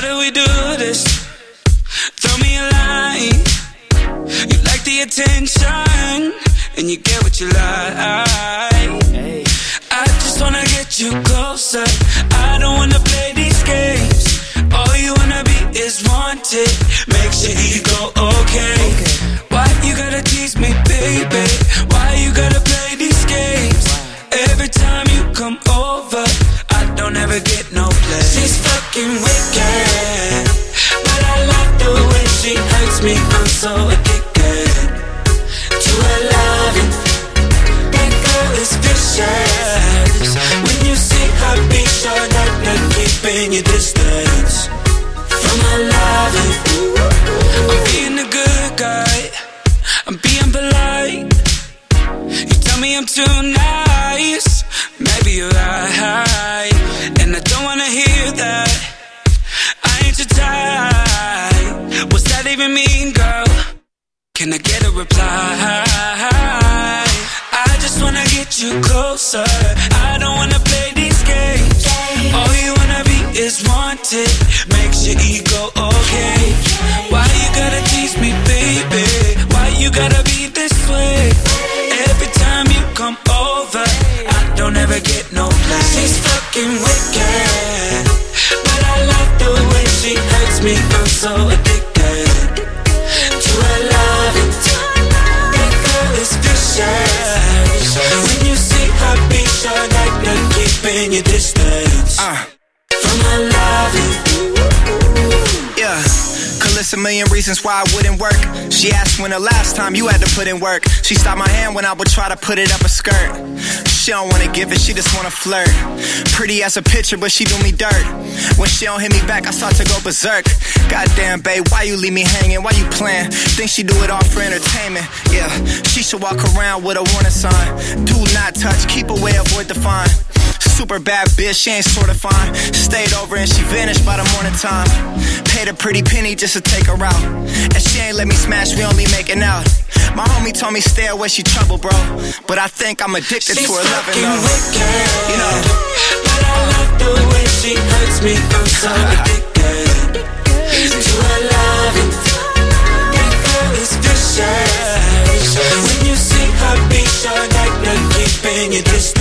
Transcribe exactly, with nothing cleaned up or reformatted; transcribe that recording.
do we do this? Throw me a line. You like the attention, and you get what you like. Hey. I just wanna get you closer. I don't wanna play these games. All you wanna be is wanted. Makes your ego okay. okay. Why you gotta tease me, baby? Why you gotta play these games? Every time you come over, I don't ever get no play. She's fucking wicked, but I like the way she hurts me. I'm so addicted to her loving. That girl is vicious. When you see her, be sure that you're keeping your distance from her loving. I'm being a good guy, I'm being polite. You tell me I'm too nice, maybe you're right, and I don't wanna hear that. I ain't your type. What's that even mean, girl? Can I get a reply? I just wanna get you closer. I don't wanna play these games. All you wanna be is wanted. Makes your ego okay. Why you gotta tease me, baby? Why you gotta be this way? Every time you come over, I don't ever get no play. She's fucking wicked, but I like the way she hurts me. I'm so addicted to her loving. That girl is vicious. When you see her, be sure that you're keeping your distance uh. from her loving. Yeah, could list a million reasons why I wouldn't work. She asked when the last time you had to put in work. She stopped my hand when I would try to put it up a skirt. She don't wanna give it, she just wanna flirt. Pretty as a picture, but she do me dirt. When she don't hit me back, I start to go berserk. Goddamn, babe, why you leave me hanging? Why you playing? Think she do it all for entertainment. Yeah, she should walk around with a warning sign. Do not touch, keep away, avoid the fine. Super bad bitch, she ain't sorta fine. Stayed over and she vanished by the morning time. Paid a pretty penny just to take her out, and she ain't let me smash, we only making out. My homie told me stay away, she trouble, bro. But I think I'm addicted She's to her loving, though. Wicked, you know. But I like the way she hurts me. I'm so addicted to her loving. That girl is vicious. When you see her, be sure that you're keeping your distance